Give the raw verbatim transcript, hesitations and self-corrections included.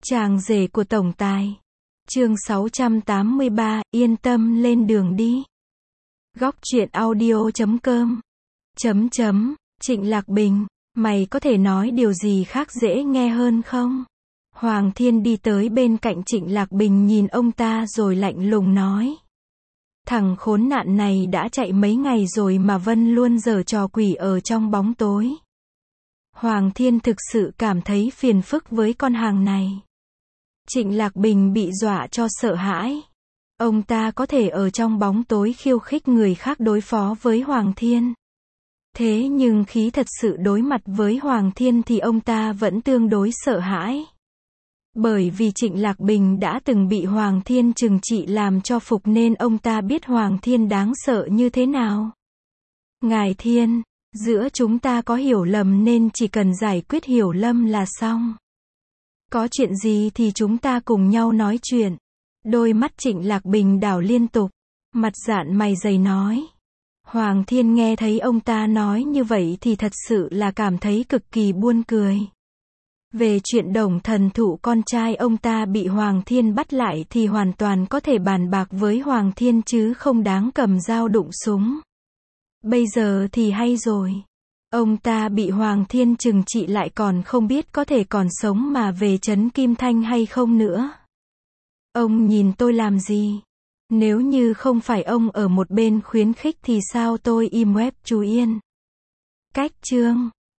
Chàng rể của tổng tài. Chương sáu trăm tám mươi ba, yên tâm lên đường đi. Góc truyện audio chấm com. Chấm chấm, Trịnh Lạc Bình, mày có thể nói điều gì khác dễ nghe hơn không? Hoàng Thiên đi tới bên cạnh Trịnh Lạc Bình nhìn ông ta rồi lạnh lùng nói. Thằng khốn nạn này đã chạy mấy ngày rồi mà Vân luôn giở trò quỷ ở trong bóng tối. Hoàng Thiên thực sự cảm thấy phiền phức với con hàng này. Trịnh Lạc Bình bị dọa cho sợ hãi. Ông ta có thể ở trong bóng tối khiêu khích người khác đối phó với Hoàng Thiên. Thế nhưng khi thật sự đối mặt với Hoàng Thiên thì ông ta vẫn tương đối sợ hãi. Bởi vì Trịnh Lạc Bình đã từng bị Hoàng Thiên trừng trị làm cho phục nên ông ta biết Hoàng Thiên đáng sợ như thế nào. Ngài Thiên, giữa chúng ta có hiểu lầm nên chỉ cần giải quyết hiểu lầm là xong. Có chuyện gì thì chúng ta cùng nhau nói chuyện. Đôi mắt Trịnh Lạc Bình đảo liên tục, mặt dạn mày dày nói. Hoàng Thiên nghe thấy ông ta nói như vậy thì thật sự là cảm thấy cực kỳ buồn cười. Về chuyện Đồng Thần Thụ con trai ông ta bị Hoàng Thiên bắt lại thì hoàn toàn có thể bàn bạc với Hoàng Thiên chứ không đáng cầm dao đụng súng. Bây giờ thì hay rồi. Ông ta bị Hoàng Thiên trừng trị lại còn không biết có thể còn sống mà về trấn Kim Thanh hay không nữa. Ông nhìn tôi làm gì? Nếu như không phải ông ở một bên khuyến khích thì sao tôi im web chú yên. Cách chương